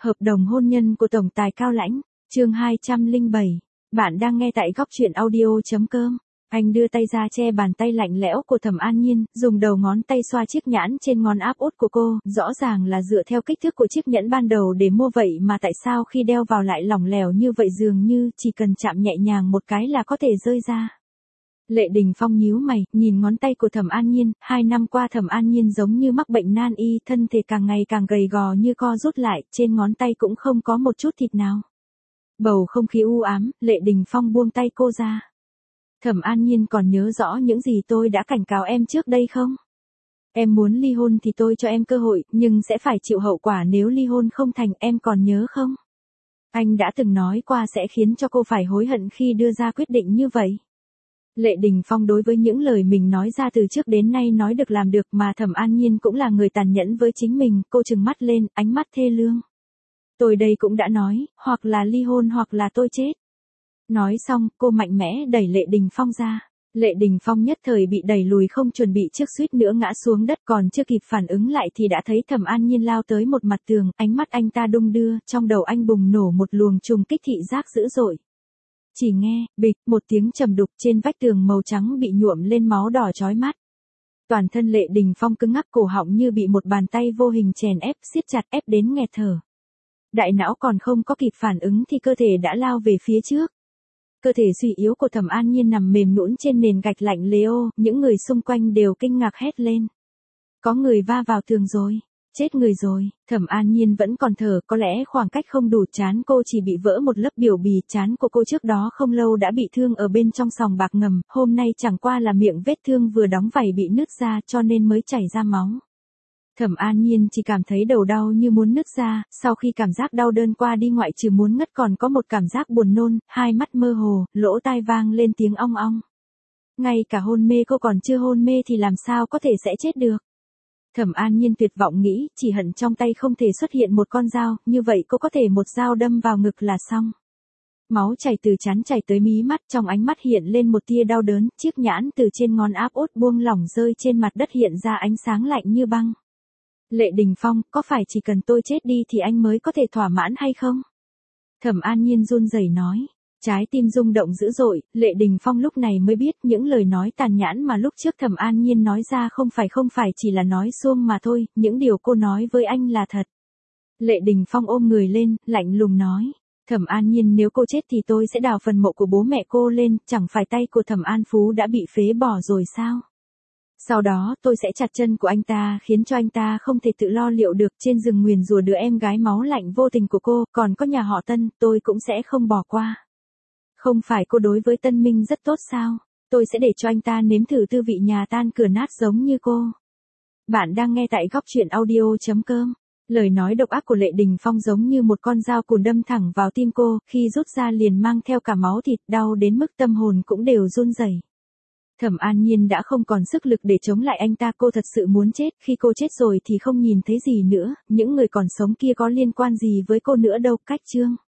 Hợp đồng hôn nhân của Tổng tài Cao Lãnh, chương 207. Bạn đang nghe tại góc truyện audio.com. Anh đưa tay ra che bàn tay lạnh lẽo của Thẩm An Nhiên, dùng đầu ngón tay xoa chiếc nhẫn trên ngón áp út của cô, rõ ràng là dựa theo kích thước của chiếc nhẫn ban đầu để mua vậy mà tại sao khi đeo vào lại lỏng lẻo như vậy, dường như chỉ cần chạm nhẹ nhàng một cái là có thể rơi ra. Lệ Đình Phong nhíu mày, nhìn ngón tay của Thẩm An Nhiên, 2 năm qua Thẩm An Nhiên giống như mắc bệnh nan y, thân thể càng ngày càng gầy gò như co rút lại, trên ngón tay cũng không có một chút thịt nào. Bầu không khí u ám, Lệ Đình Phong buông tay cô ra. Thẩm An Nhiên còn nhớ rõ những gì tôi đã cảnh cáo em trước đây không? Em muốn ly hôn thì tôi cho em cơ hội, nhưng sẽ phải chịu hậu quả nếu ly hôn không thành, em còn nhớ không? Anh đã từng nói qua sẽ khiến cho cô phải hối hận khi đưa ra quyết định như vậy. Lệ Đình Phong đối với những lời mình nói ra từ trước đến nay nói được làm được, mà Thẩm An Nhiên cũng là người tàn nhẫn với chính mình, cô trừng mắt lên, ánh mắt thê lương. Tôi đây cũng đã nói, hoặc là ly hôn hoặc là tôi chết. Nói xong, cô mạnh mẽ đẩy Lệ Đình Phong ra. Lệ Đình Phong nhất thời bị đẩy lùi không chuẩn bị trước, suýt nữa ngã xuống đất, còn chưa kịp phản ứng lại thì đã thấy Thẩm An Nhiên lao tới một mặt tường, ánh mắt anh ta đung đưa, trong đầu anh bùng nổ một luồng trùng kích thị giác dữ dội. Chỉ nghe, bịch, một tiếng trầm đục, trên vách tường màu trắng bị nhuộm lên máu đỏ chói mắt. Toàn thân Lệ Đình Phong cứng ngắc, cổ họng như bị một bàn tay vô hình chèn ép, siết chặt, ép đến nghẹt thở. Đại não còn không có kịp phản ứng thì cơ thể đã lao về phía trước. Cơ thể suy yếu của Thẩm An Nhiên nằm mềm nhũn trên nền gạch lạnh lẽo, những người xung quanh đều kinh ngạc hét lên. Có người va vào tường rồi. Chết người rồi. Thẩm An Nhiên vẫn còn thở, có lẽ khoảng cách không đủ, trán cô chỉ bị vỡ một lớp biểu bì, trán của cô trước đó không lâu đã bị thương ở bên trong sòng bạc ngầm, hôm nay chẳng qua là miệng vết thương vừa đóng vảy bị nứt ra cho nên mới chảy ra máu. Thẩm An Nhiên chỉ cảm thấy đầu đau như muốn nứt ra, sau khi cảm giác đau đơn qua đi ngoại trừ muốn ngất còn có một cảm giác buồn nôn, hai mắt mơ hồ, lỗ tai vang lên tiếng ong ong. Ngay cả hôn mê cô còn chưa hôn mê thì làm sao có thể sẽ chết được. Thẩm An Nhiên tuyệt vọng nghĩ, chỉ hận trong tay không thể xuất hiện một con dao, như vậy cô có thể một dao đâm vào ngực là xong. Máu chảy từ trán chảy tới mí mắt, trong ánh mắt hiện lên một tia đau đớn, chiếc nhẫn từ trên ngón áp út buông lỏng rơi trên mặt đất, hiện ra ánh sáng lạnh như băng. Lệ Đình Phong, có phải chỉ cần tôi chết đi thì anh mới có thể thỏa mãn hay không? Thẩm An Nhiên run rẩy nói. Trái tim rung động dữ dội, Lệ Đình Phong lúc này mới biết những lời nói tàn nhẫn mà lúc trước Thẩm An Nhiên nói ra không phải chỉ là nói suông mà thôi, những điều cô nói với anh là thật. Lệ Đình Phong ôm người lên, lạnh lùng nói. Thẩm An Nhiên, nếu cô chết thì tôi sẽ đào phần mộ của bố mẹ cô lên, chẳng phải tay của Thẩm An Phú đã bị phế bỏ rồi sao? Sau đó tôi sẽ chặt chân của anh ta, khiến cho anh ta không thể tự lo liệu được, trên rừng nguyền rủa đứa em gái máu lạnh vô tình của cô, còn có nhà họ Tân, tôi cũng sẽ không bỏ qua. Không phải cô đối với Tân Minh rất tốt sao? Tôi sẽ để cho anh ta nếm thử tư vị nhà tan cửa nát giống như cô. Bạn đang nghe tại góc truyện audio.com. Lời nói độc ác của Lệ Đình Phong giống như một con dao cùn đâm thẳng vào tim cô, khi rút ra liền mang theo cả máu thịt, đau đến mức tâm hồn cũng đều run rẩy. Thẩm An Nhiên đã không còn sức lực để chống lại anh ta, cô thật sự muốn chết, khi cô chết rồi thì không nhìn thấy gì nữa, những người còn sống kia có liên quan gì với cô nữa đâu. Cách chương